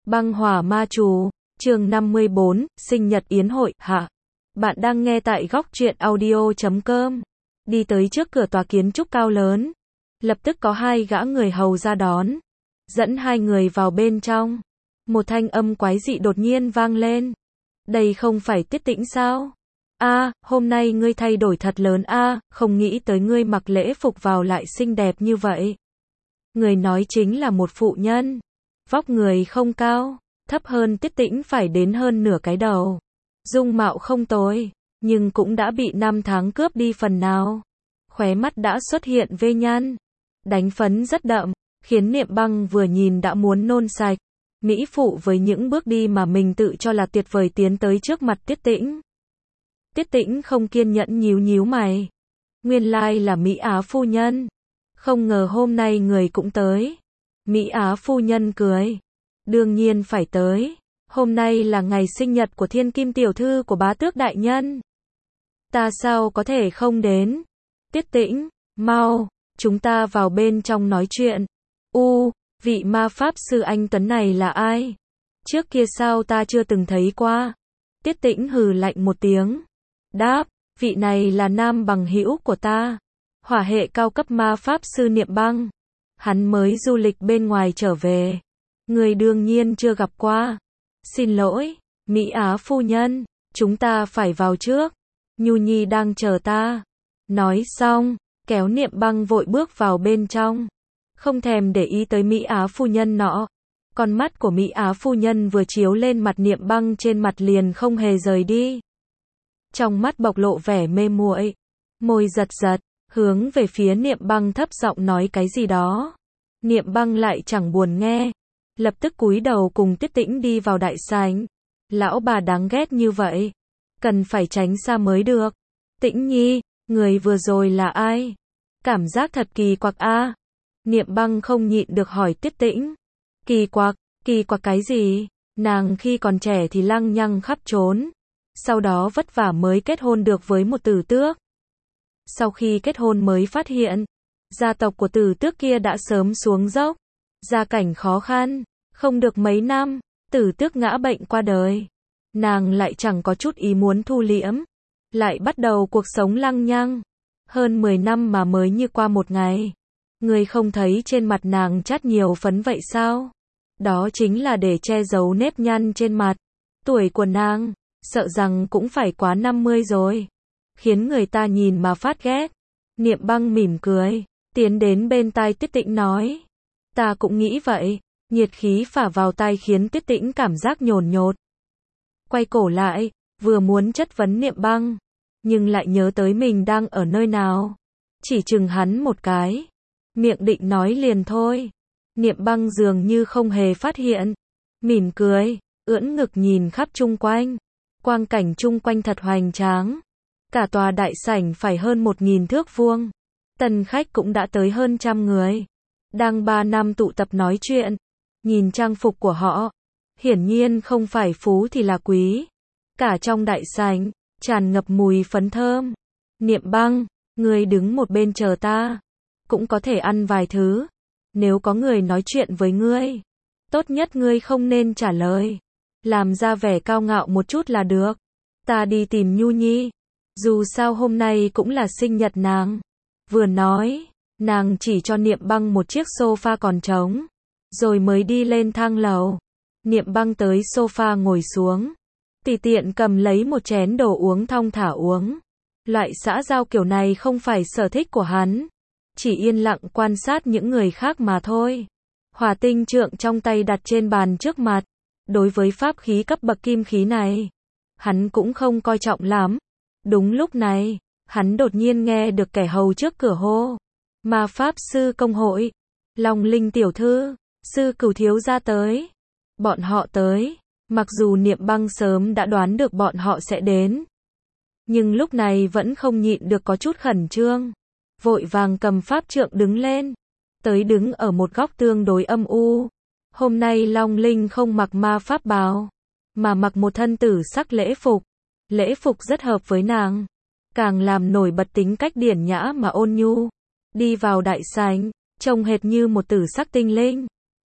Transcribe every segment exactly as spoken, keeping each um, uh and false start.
Băng hỏa ma chú, chương năm mươi bốn, sinh nhật yến hội, hạ. Bạn đang nghe tại góc truyện audio chấm com. Đi tới trước cửa tòa kiến trúc cao lớn. Lập tức có hai gã người hầu ra đón. Dẫn hai người vào bên trong. Một thanh âm quái dị đột nhiên vang lên. Đây không phải Tiết Tĩnh sao? A, hôm nay ngươi thay đổi thật lớn a, không nghĩ tới ngươi mặc lễ phục vào lại xinh đẹp như vậy. Người nói chính là một phụ nhân. Vóc người không cao, thấp hơn Tiết Tĩnh phải đến hơn nửa cái đầu. Dung mạo không tồi, nhưng cũng đã bị năm tháng cướp đi phần nào. Khóe mắt đã xuất hiện vết nhăn, đánh phấn rất đậm, khiến Niệm Băng vừa nhìn đã muốn nôn sạch. Mỹ phụ với những bước đi mà mình tự cho là tuyệt vời tiến tới trước mặt Tiết Tĩnh. Tiết Tĩnh không kiên nhẫn nhíu nhíu mày. Nguyên lai là Mỹ Á phu nhân. Không ngờ hôm nay người cũng tới. Mỹ Á phu nhân cười. Đương nhiên phải tới. Hôm nay là ngày sinh nhật của Thiên Kim tiểu thư của bá tước đại nhân. Ta sao có thể không đến? Tiết Tĩnh, mau, chúng ta vào bên trong nói chuyện. U, vị ma pháp sư anh tuấn này là ai? Trước kia sao ta chưa từng thấy qua? Tiết Tĩnh hừ lạnh một tiếng. Đáp, vị này là nam bằng hữu của ta. Hỏa hệ cao cấp ma pháp sư Niệm Băng. Hắn mới du lịch bên ngoài trở về. Người đương nhiên chưa gặp qua. Xin lỗi, Mỹ Á phu nhân, chúng ta phải vào trước. Nhu Nhi đang chờ ta. Nói xong, kéo Niệm Băng vội bước vào bên trong. Không thèm để ý tới Mỹ Á phu nhân nọ. Con mắt của Mỹ Á phu nhân vừa chiếu lên mặt Niệm Băng trên mặt liền không hề rời đi. Trong mắt bộc lộ vẻ mê muội, môi giật giật, hướng về phía Niệm Băng thấp giọng nói cái gì đó. Niệm Băng lại chẳng buồn nghe, lập tức cúi đầu cùng Tiết Tĩnh đi vào đại sảnh. Lão bà đáng ghét như vậy, cần phải tránh xa mới được. Tĩnh Nhi, người vừa rồi là ai? Cảm giác thật kỳ quặc a. Niệm Băng không nhịn được hỏi Tiết Tĩnh. Kỳ quặc, kỳ quặc cái gì? Nàng khi còn trẻ thì lăng nhăng khắp trốn. Sau đó vất vả mới kết hôn được với một tử tước. Sau khi kết hôn mới phát hiện, gia tộc của tử tước kia đã sớm xuống dốc. Gia cảnh khó khăn, không được mấy năm, tử tước ngã bệnh qua đời. Nàng lại chẳng có chút ý muốn thu liễm. Lại bắt đầu cuộc sống lăng nhăng. Hơn mười năm mà mới như qua một ngày. Người không thấy trên mặt nàng chát nhiều phấn vậy sao? Đó chính là để che giấu nếp nhăn trên mặt. Tuổi của nàng, sợ rằng cũng phải quá năm mươi rồi. Khiến người ta nhìn mà phát ghét. Niệm Băng mỉm cười, tiến đến bên tai Tiết Tĩnh nói. Ta cũng nghĩ vậy. Nhiệt khí phả vào tai khiến Tiết Tĩnh cảm giác nhồn nhột. Quay cổ lại, vừa muốn chất vấn Niệm Băng, nhưng lại nhớ tới mình đang ở nơi nào. Chỉ chừng hắn một cái. Miệng định nói liền thôi. Niệm Băng dường như không hề phát hiện. Mỉm cười, ưỡn ngực nhìn khắp chung quanh. Quang cảnh chung quanh thật hoành tráng. Cả tòa đại sảnh phải hơn một nghìn thước vuông. Tân khách cũng đã tới hơn trăm người. Đang ba năm tụ tập nói chuyện. Nhìn trang phục của họ. Hiển nhiên không phải phú thì là quý. Cả trong đại sảnh, tràn ngập mùi phấn thơm. Niệm Băng, ngươi đứng một bên chờ ta. Cũng có thể ăn vài thứ. Nếu có người nói chuyện với ngươi, tốt nhất ngươi không nên trả lời. Làm ra vẻ cao ngạo một chút là được. Ta đi tìm Nhu Nhi. Dù sao hôm nay cũng là sinh nhật nàng. Vừa nói, nàng chỉ cho Niệm Băng một chiếc sofa còn trống. Rồi mới đi lên thang lầu. Niệm Băng tới sofa ngồi xuống. Tùy tiện cầm lấy một chén đồ uống thong thả uống. Loại xã giao kiểu này không phải sở thích của hắn. Chỉ yên lặng quan sát những người khác mà thôi. Hỏa tinh trượng trong tay đặt trên bàn trước mặt. Đối với pháp khí cấp bậc kim khí này, hắn cũng không coi trọng lắm. Đúng lúc này, hắn đột nhiên nghe được kẻ hầu trước cửa hô. Ma pháp sư công hội. Long Linh tiểu thư, sư Cửu thiếu gia tới. Bọn họ tới. Mặc dù Niệm Băng sớm đã đoán được bọn họ sẽ đến. Nhưng lúc này vẫn không nhịn được có chút khẩn trương. Vội vàng cầm pháp trượng đứng lên. Tới đứng ở một góc tương đối âm u. Hôm nay Long Linh không mặc ma pháp bào. Mà mặc một thân tử sắc lễ phục. Lễ phục rất hợp với nàng. Càng làm nổi bật tính cách điển nhã mà ôn nhu. Đi vào đại sảnh, trông hệt như một tử sắc tinh linh.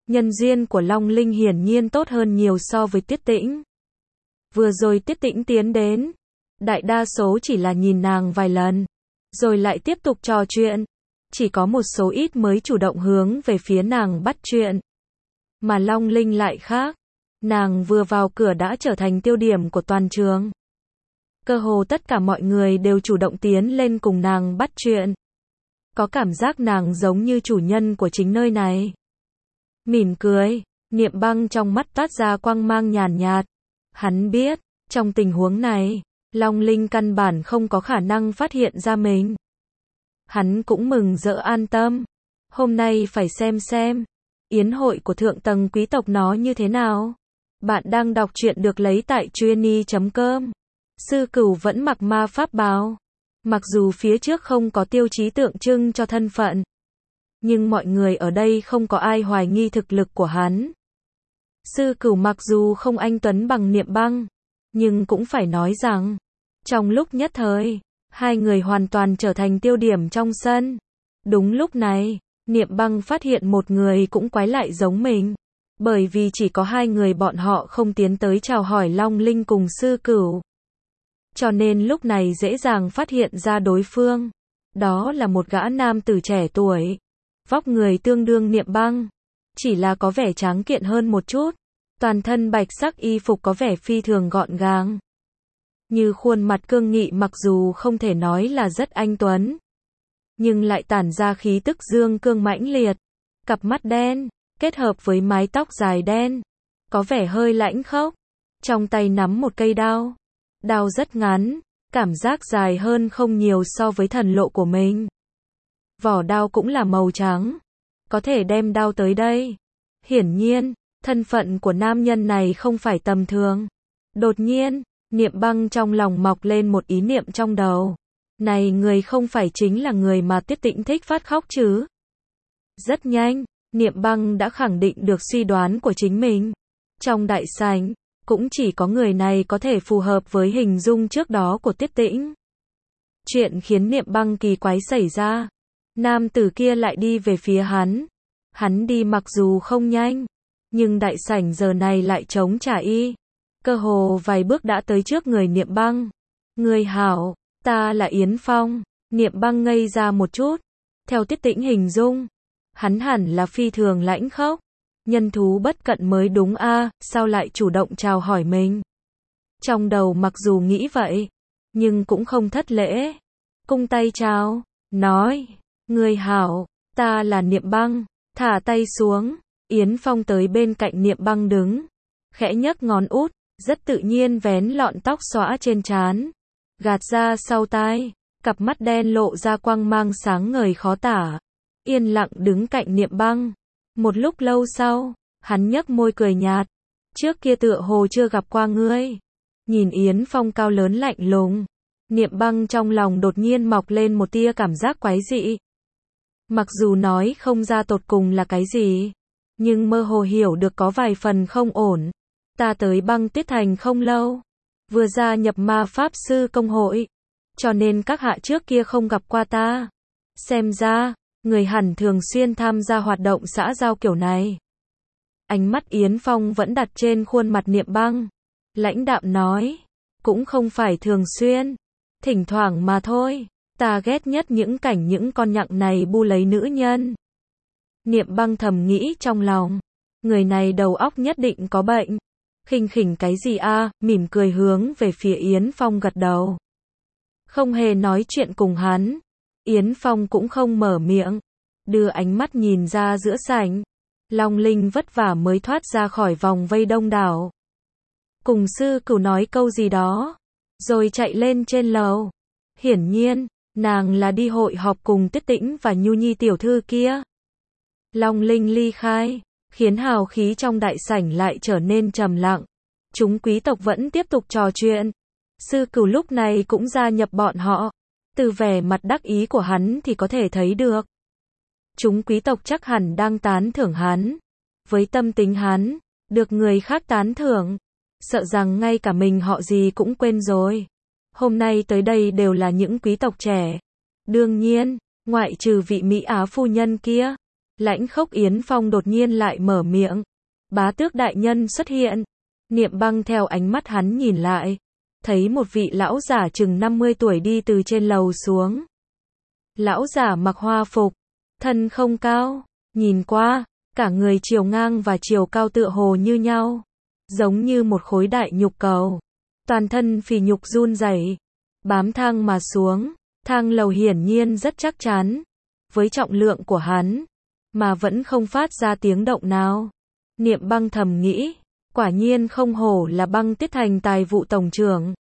Nhân duyên của Long Linh hiển nhiên tốt hơn nhiều so với Tiết Tĩnh. Vừa rồi Tiết Tĩnh tiến đến, đại đa số chỉ là nhìn nàng vài lần, rồi lại tiếp tục trò chuyện. Chỉ có một số ít mới chủ động hướng về phía nàng bắt chuyện. Mà Long Linh lại khác. Nàng vừa vào cửa đã trở thành tiêu điểm của toàn trường. Cơ hồ tất cả mọi người đều chủ động tiến lên cùng nàng bắt chuyện. Có cảm giác nàng giống như chủ nhân của chính nơi này. Mỉm cười, Niệm Băng trong mắt toát ra quang mang nhàn nhạt. Hắn biết, trong tình huống này, Long Linh căn bản không có khả năng phát hiện ra mình. Hắn cũng mừng rỡ an tâm. Hôm nay phải xem xem, yến hội của thượng tầng quý tộc nó như thế nào. Bạn đang đọc truyện được lấy tại truyenii chấm com. Sư Cửu vẫn mặc ma pháp bào. Mặc dù phía trước không có tiêu chí tượng trưng cho thân phận, nhưng mọi người ở đây không có ai hoài nghi thực lực của hắn. Sư Cửu mặc dù không anh tuấn bằng Niệm Băng, nhưng cũng phải nói rằng, trong lúc nhất thời, hai người hoàn toàn trở thành tiêu điểm trong sân. Đúng lúc này, Niệm Băng phát hiện một người cũng quái lại giống mình. Bởi vì chỉ có hai người bọn họ không tiến tới chào hỏi Long Linh cùng Sư Cửu. Cho nên lúc này dễ dàng phát hiện ra đối phương. Đó là một gã nam tử trẻ tuổi. Vóc người tương đương Niệm Băng. Chỉ là có vẻ tráng kiện hơn một chút. Toàn thân bạch sắc y phục có vẻ phi thường gọn gàng. Như khuôn mặt cương nghị mặc dù không thể nói là rất anh tuấn. Nhưng lại tản ra khí tức dương cương mãnh liệt. Cặp mắt đen, kết hợp với mái tóc dài đen. Có vẻ hơi lãnh khốc. Trong tay nắm một cây đao. Đao rất ngắn, cảm giác dài hơn không nhiều so với thần lộ của mình. Vỏ đao cũng là màu trắng. Có thể đem đao tới đây. Hiển nhiên, thân phận của nam nhân này không phải tầm thường. Đột nhiên, Niệm Băng trong lòng mọc lên một ý niệm trong đầu. Này người không phải chính là người mà Tiết Tĩnh thích phát khóc chứ? Rất nhanh, Niệm Băng đã khẳng định được suy đoán của chính mình. Trong đại sảnh, cũng chỉ có người này có thể phù hợp với hình dung trước đó của Tiết Tĩnh. Chuyện khiến Niệm Băng kỳ quái xảy ra. Nam tử kia lại đi về phía hắn. Hắn đi mặc dù không nhanh, nhưng đại sảnh giờ này lại trống trải y. Cơ hồ vài bước đã tới trước người Niệm Băng. Người hảo, ta là Yến Phong. Niệm Băng ngây ra một chút. Theo Tiết Tĩnh hình dung, hắn hẳn là phi thường lãnh khốc. Nhân thú bất cận mới đúng a, à, sao lại chủ động chào hỏi mình? Trong đầu mặc dù nghĩ vậy, nhưng cũng không thất lễ. Cung tay chào, nói, người hảo, ta là Niệm Băng, thả tay xuống. Yến Phong tới bên cạnh Niệm Băng đứng, khẽ nhấc ngón út, rất tự nhiên vén lọn tóc xõa trên trán, gạt ra sau tai, cặp mắt đen lộ ra quang mang sáng ngời khó tả. Yên lặng đứng cạnh Niệm Băng. Một lúc lâu sau, hắn nhếch môi cười nhạt. Trước kia tựa hồ chưa gặp qua ngươi. Nhìn Yến Phong cao lớn lạnh lùng, Niệm Băng trong lòng đột nhiên mọc lên một tia cảm giác quái dị. Mặc dù nói không ra tột cùng là cái gì, nhưng mơ hồ hiểu được có vài phần không ổn. Ta tới Băng Tuyết Thành không lâu, vừa gia nhập ma pháp sư công hội, cho nên các hạ trước kia không gặp qua ta. Xem ra, người hẳn thường xuyên tham gia hoạt động xã giao kiểu này. Ánh mắt Yến Phong vẫn đặt trên khuôn mặt Niệm Băng. Lãnh đạm nói, cũng không phải thường xuyên, thỉnh thoảng mà thôi. Ta ghét nhất những cảnh những con nhặng này bu lấy nữ nhân. Niệm Băng thầm nghĩ trong lòng, người này đầu óc nhất định có bệnh. Khinh khỉnh cái gì a, à, mỉm cười hướng về phía Yến Phong gật đầu. Không hề nói chuyện cùng hắn. Yến Phong cũng không mở miệng, đưa ánh mắt nhìn ra giữa sảnh. Long Linh vất vả mới thoát ra khỏi vòng vây đông đảo. Cùng Sư Cửu nói câu gì đó, rồi chạy lên trên lầu. Hiển nhiên, nàng là đi hội họp cùng Tiết Tĩnh và Nhu Nhi tiểu thư kia. Long Linh ly khai, khiến hào khí trong đại sảnh lại trở nên trầm lặng. Chúng quý tộc vẫn tiếp tục trò chuyện. Sư Cửu lúc này cũng gia nhập bọn họ. Từ vẻ mặt đắc ý của hắn thì có thể thấy được. Chúng quý tộc chắc hẳn đang tán thưởng hắn. Với tâm tính hắn, được người khác tán thưởng, sợ rằng ngay cả mình họ gì cũng quên rồi. Hôm nay tới đây đều là những quý tộc trẻ. Đương nhiên, ngoại trừ vị Mỹ Á phu nhân kia, Lãnh Khốc Yến Phong đột nhiên lại mở miệng. Bá tước đại nhân xuất hiện. Niệm Băng theo ánh mắt hắn nhìn lại. Thấy một vị lão giả chừng năm mươi tuổi đi từ trên lầu xuống. Lão giả mặc hoa phục. Thân không cao. Nhìn qua, cả người chiều ngang và chiều cao tựa hồ như nhau. Giống như một khối đại nhục cầu. Toàn thân phì nhục run rẩy, bám thang mà xuống. Thang lầu hiển nhiên rất chắc chắn. Với trọng lượng của hắn, mà vẫn không phát ra tiếng động nào. Niệm Băng thầm nghĩ, quả nhiên không hổ là Băng Tiết Thành tài vụ tổng trưởng.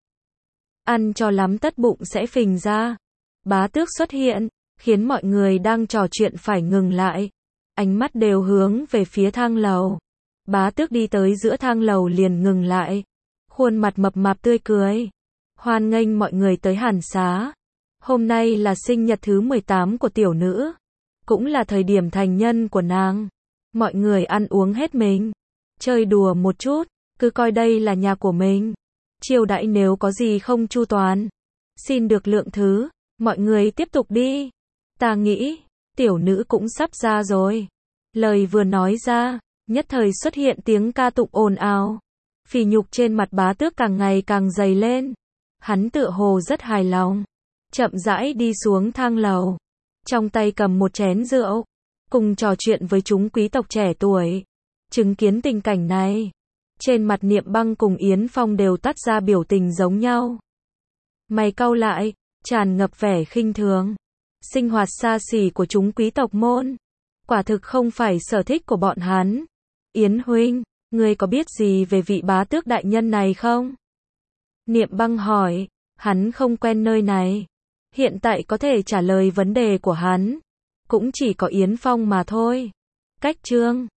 Ăn cho lắm tất bụng sẽ phình ra. Bá tước xuất hiện, khiến mọi người đang trò chuyện phải ngừng lại. Ánh mắt đều hướng về phía thang lầu. Bá tước đi tới giữa thang lầu liền ngừng lại. Khuôn mặt mập mạp tươi cười. Hoan nghênh mọi người tới Hàn Xá. Hôm nay là sinh nhật thứ mười tám của tiểu nữ. Cũng là thời điểm thành nhân của nàng. Mọi người ăn uống hết mình. Chơi đùa một chút. Cứ coi đây là nhà của mình. Chiêu đãi nếu có gì không chu toàn, xin được lượng thứ. Mọi người tiếp tục đi. Ta nghĩ, tiểu nữ cũng sắp ra rồi. Lời vừa nói ra, nhất thời xuất hiện tiếng ca tụng ồn ào. Phì nhục trên mặt bá tước càng ngày càng dày lên. Hắn tựa hồ rất hài lòng. Chậm rãi đi xuống thang lầu. Trong tay cầm một chén rượu. Cùng trò chuyện với chúng quý tộc trẻ tuổi. Chứng kiến tình cảnh này. Trên mặt Niệm Băng cùng Yến Phong đều toát ra biểu tình giống nhau. Mày cau lại, tràn ngập vẻ khinh thường. Sinh hoạt xa xỉ của chúng quý tộc môn. Quả thực không phải sở thích của bọn hắn. Yến huynh, ngươi có biết gì về vị bá tước đại nhân này không? Niệm Băng hỏi, hắn không quen nơi này. Hiện tại có thể trả lời vấn đề của hắn. Cũng chỉ có Yến Phong mà thôi. Cách chương